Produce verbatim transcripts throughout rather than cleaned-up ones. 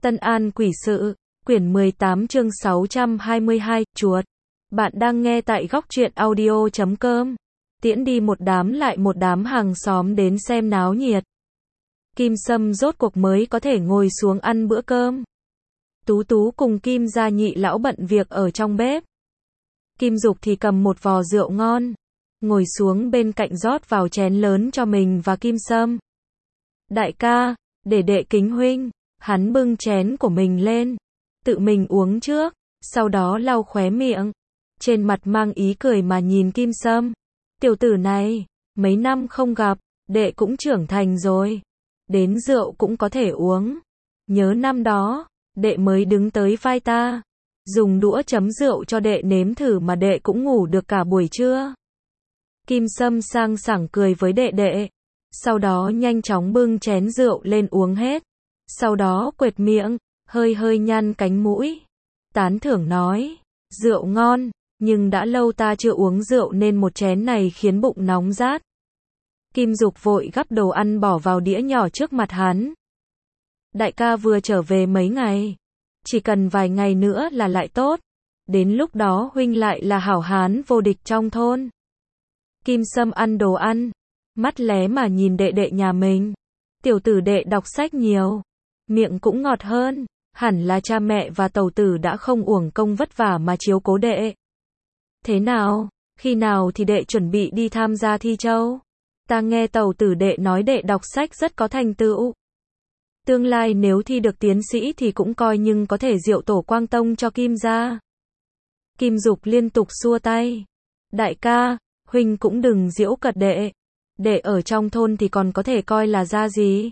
Tân An Quỷ Sự, quyển mười tám chương sáu trăm hai mươi hai, chuột. Bạn đang nghe tại góc truyện audio chấm com. Tiễn đi một đám lại một đám hàng xóm đến xem náo nhiệt. Kim Sâm rốt cuộc mới có thể ngồi xuống ăn bữa cơm. Tú Tú cùng Kim gia nhị lão bận việc ở trong bếp. Kim Dục thì cầm một vò rượu ngon, ngồi xuống bên cạnh rót vào chén lớn cho mình và Kim Sâm. Đại ca, để đệ kính huynh. Hắn bưng chén của mình lên, tự mình uống trước, sau đó lau khóe miệng, trên mặt mang ý cười mà nhìn Kim Sâm. Tiểu tử này, mấy năm không gặp, đệ cũng trưởng thành rồi, đến rượu cũng có thể uống. Nhớ năm đó, đệ mới đứng tới vai ta, dùng đũa chấm rượu cho đệ nếm thử mà đệ cũng ngủ được cả buổi trưa. Kim Sâm sang sảng cười với đệ đệ, sau đó nhanh chóng bưng chén rượu lên uống hết. Sau đó quệt miệng, hơi hơi nhăn cánh mũi, tán thưởng nói, rượu ngon, nhưng đã lâu ta chưa uống rượu nên một chén này khiến bụng nóng rát. Kim Dục vội gắp đồ ăn bỏ vào đĩa nhỏ trước mặt hắn. Đại ca vừa trở về mấy ngày, chỉ cần vài ngày nữa là lại tốt, đến lúc đó huynh lại là hảo hán vô địch trong thôn. Kim Sâm ăn đồ ăn, mắt lé mà nhìn đệ đệ nhà mình. Tiểu tử đệ đọc sách nhiều, miệng cũng ngọt hơn, hẳn là cha mẹ và tẩu tử đã không uổng công vất vả mà chiếu cố đệ. Thế nào, khi nào thì đệ chuẩn bị đi tham gia thi châu? Ta nghe tẩu tử đệ nói đệ đọc sách rất có thành tựu. Tương lai nếu thi được tiến sĩ thì cũng coi nhưng có thể diệu tổ quang tông cho Kim gia. Kim Dục liên tục xua tay. Đại ca, huynh cũng đừng giễu cợt đệ. Đệ ở trong thôn thì còn có thể coi là ra gì?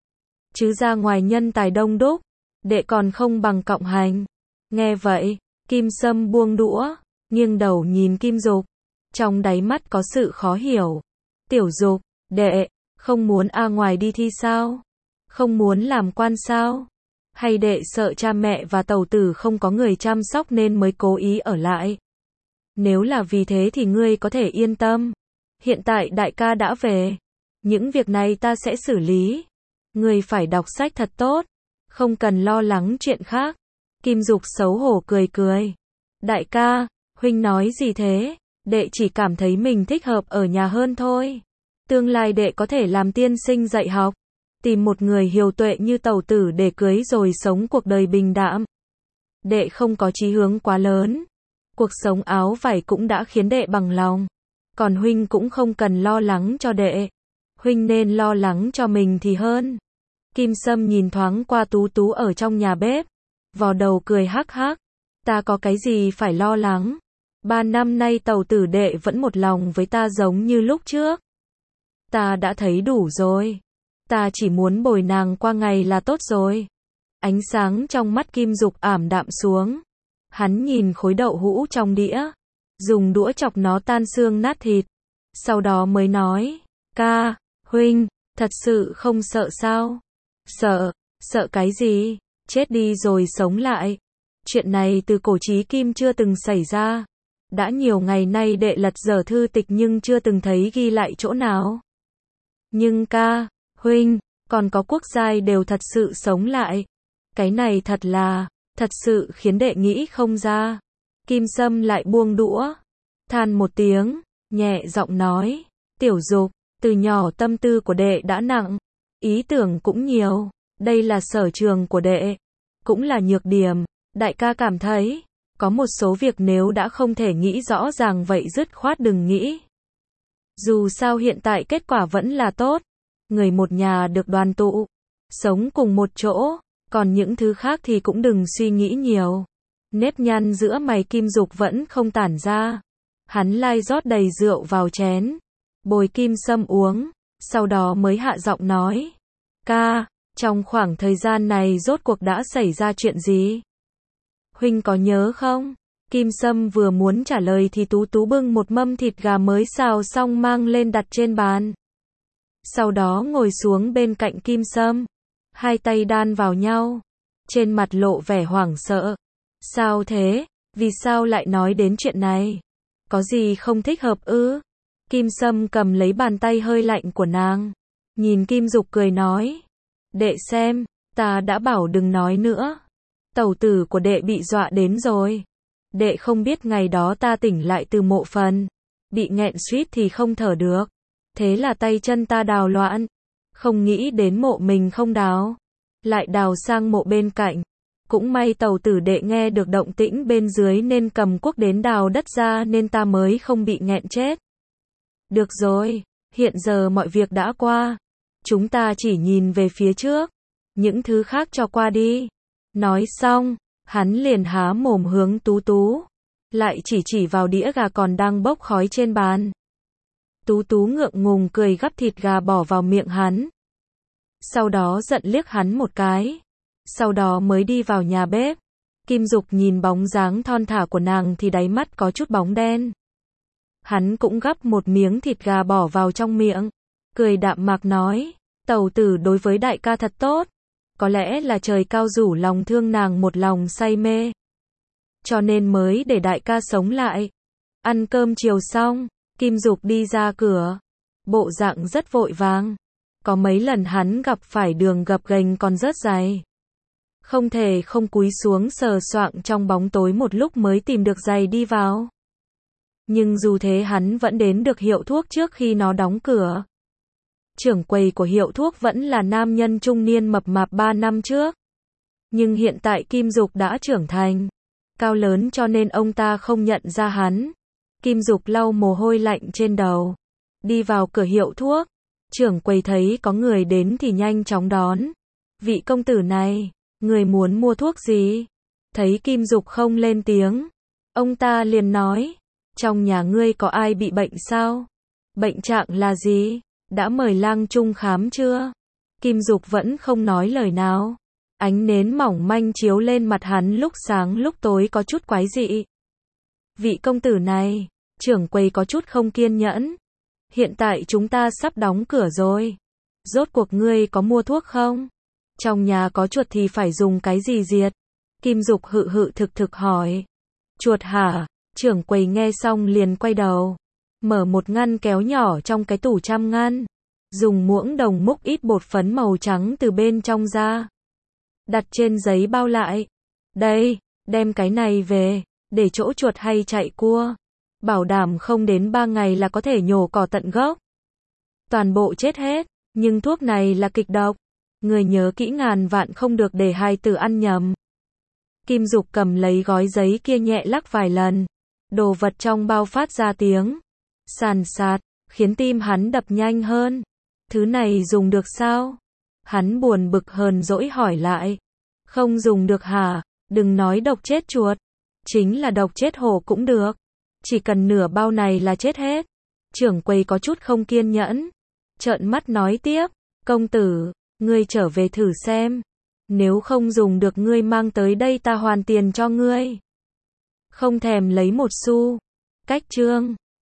Chứ ra ngoài nhân tài đông đúc, đệ còn không bằng cộng hành. Nghe vậy, Kim Sâm buông đũa, nghiêng đầu nhìn Kim Dục, trong đáy mắt có sự khó hiểu. Tiểu Dục, đệ, không muốn a ngoài đi thi sao? Không muốn làm quan sao? Hay đệ sợ cha mẹ và tẩu tử không có người chăm sóc nên mới cố ý ở lại? Nếu là vì thế thì ngươi có thể yên tâm. Hiện tại đại ca đã về, những việc này ta sẽ xử lý. Ngươi phải đọc sách thật tốt, không cần lo lắng chuyện khác. Kim Dục xấu hổ cười cười. Đại ca, huynh nói gì thế? Đệ chỉ cảm thấy mình thích hợp ở nhà hơn thôi. Tương lai đệ có thể làm tiên sinh dạy học, tìm một người hiếu tuệ như tẩu tử để cưới rồi sống cuộc đời bình đạm. Đệ không có chí hướng quá lớn. Cuộc sống áo vải cũng đã khiến đệ bằng lòng. Còn huynh cũng không cần lo lắng cho đệ. Huynh nên lo lắng cho mình thì hơn. Kim Sâm nhìn thoáng qua Tú Tú ở trong nhà bếp, vò đầu cười hắc hắc. Ta có cái gì phải lo lắng? Ba năm nay tẩu tử đệ vẫn một lòng với ta giống như lúc trước. Ta đã thấy đủ rồi. Ta chỉ muốn bồi nàng qua ngày là tốt rồi. Ánh sáng trong mắt Kim Dục ảm đạm xuống. Hắn nhìn khối đậu hũ trong đĩa, dùng đũa chọc nó tan xương nát thịt. Sau đó mới nói, ca, huynh, thật sự không sợ sao? Sợ, sợ cái gì? Chết đi rồi sống lại. Chuyện này từ cổ chí kim chưa từng xảy ra. Đã nhiều ngày nay đệ lật dở thư tịch nhưng chưa từng thấy ghi lại chỗ nào. Nhưng ca, huynh, còn có quốc giai đều thật sự sống lại. Cái này thật là, thật sự khiến đệ nghĩ không ra. Kim Sâm lại buông đũa, than một tiếng, nhẹ giọng nói, Tiểu Dục, từ nhỏ tâm tư của đệ đã nặng, ý tưởng cũng nhiều, đây là sở trường của đệ, cũng là nhược điểm. Đại ca cảm thấy, có một số việc nếu đã không thể nghĩ rõ ràng vậy dứt khoát đừng nghĩ. Dù sao hiện tại kết quả vẫn là tốt, người một nhà được đoàn tụ, sống cùng một chỗ, còn những thứ khác thì cũng đừng suy nghĩ nhiều. Nếp nhăn giữa mày Kim Dục vẫn không tản ra. Hắn lai rót đầy rượu vào chén, bồi Kim Sâm uống, sau đó mới hạ giọng nói, ca, trong khoảng thời gian này rốt cuộc đã xảy ra chuyện gì? Huynh có nhớ không? Kim Sâm vừa muốn trả lời thì Tú Tú bưng một mâm thịt gà mới xào xong mang lên đặt trên bàn. Sau đó ngồi xuống bên cạnh Kim Sâm, hai tay đan vào nhau, trên mặt lộ vẻ hoảng sợ. Sao thế? Vì sao lại nói đến chuyện này? Có gì không thích hợp ư? Kim Sâm cầm lấy bàn tay hơi lạnh của nàng, nhìn Kim Dục cười nói, đệ xem, Ta đã bảo đừng nói nữa. Tẩu tử của đệ bị dọa đến rồi. Đệ không biết ngày đó ta tỉnh lại từ mộ phần. Bị nghẹn suýt thì không thở được. Thế là tay chân ta đào loạn. Không nghĩ đến mộ mình không đào. Lại đào sang mộ bên cạnh. Cũng may tẩu tử đệ nghe được động tĩnh bên dưới nên cầm cuốc đến đào đất ra nên ta mới không bị nghẹn chết. Được rồi, hiện giờ mọi việc đã qua. Chúng ta chỉ nhìn về phía trước. Những thứ khác cho qua đi. Nói xong, hắn liền há mồm hướng Tú Tú. Lại chỉ chỉ vào đĩa gà còn đang bốc khói trên bàn. Tú Tú ngượng ngùng cười gắp thịt gà bỏ vào miệng hắn. Sau đó giận liếc hắn một cái. Sau đó mới đi vào nhà bếp. Kim Dục nhìn bóng dáng thon thả của nàng thì đáy mắt có chút bóng đen. Hắn cũng gắp một miếng thịt gà bỏ vào trong miệng. Cười đạm mạc nói, tẩu tử đối với đại ca thật tốt. Có lẽ là trời cao rủ lòng thương nàng một lòng say mê. Cho nên mới để đại ca sống lại. Ăn cơm chiều xong, Kim Dục đi ra cửa. Bộ dạng rất vội vàng. Có mấy lần hắn gặp phải đường gập ghềnh còn rất dài. Không thể không cúi xuống sờ soạng trong bóng tối một lúc mới tìm được giày đi vào. Nhưng dù thế hắn vẫn đến được hiệu thuốc trước khi nó đóng cửa. Trưởng quầy của hiệu thuốc vẫn là nam nhân trung niên mập mạp ba năm trước. Nhưng hiện tại Kim Dục đã trưởng thành, cao lớn cho nên ông ta không nhận ra hắn. Kim Dục lau mồ hôi lạnh trên đầu. Đi vào cửa hiệu thuốc. Trưởng quầy thấy có người đến thì nhanh chóng đón. Vị công tử này, người muốn mua thuốc gì? Thấy Kim Dục không lên tiếng. Ông ta liền nói. Trong nhà ngươi có ai bị bệnh sao? Bệnh trạng là gì? Đã mời lang trung khám chưa? Kim Dục vẫn không nói lời nào. Ánh nến mỏng manh chiếu lên mặt hắn lúc sáng lúc tối có chút quái dị. Vị công tử này, trưởng quầy có chút không kiên nhẫn. Hiện tại chúng ta sắp đóng cửa rồi. Rốt cuộc ngươi có mua thuốc không? Trong nhà có chuột thì phải dùng cái gì diệt? Kim Dục hự hự thực thực hỏi. Chuột hả? Trưởng quầy nghe xong liền quay đầu. Mở một ngăn kéo nhỏ trong cái tủ trăm ngăn. Dùng muỗng đồng múc ít bột phấn màu trắng từ bên trong ra. Đặt trên giấy bao lại. Đây, đem cái này về, để chỗ chuột hay chạy cua. Bảo đảm không đến ba ngày là có thể nhổ cỏ tận gốc. Toàn bộ chết hết, nhưng thuốc này là kịch độc. Người nhớ kỹ ngàn vạn không được để hài tử ăn nhầm. Kim Dục cầm lấy gói giấy kia nhẹ lắc vài lần. Đồ vật trong bao phát ra tiếng sàn sạt, khiến tim hắn đập nhanh hơn. Thứ này dùng được sao? Hắn buồn bực hờn dỗi hỏi lại. Không dùng được hả? Đừng nói độc chết chuột. Chính là độc chết hổ cũng được. Chỉ cần nửa bao này là chết hết. Trưởng quầy có chút không kiên nhẫn. Trợn mắt nói tiếp. Công tử, ngươi trở về thử xem. Nếu không dùng được ngươi mang tới đây ta hoàn tiền cho ngươi. Không thèm lấy một xu. Cách chương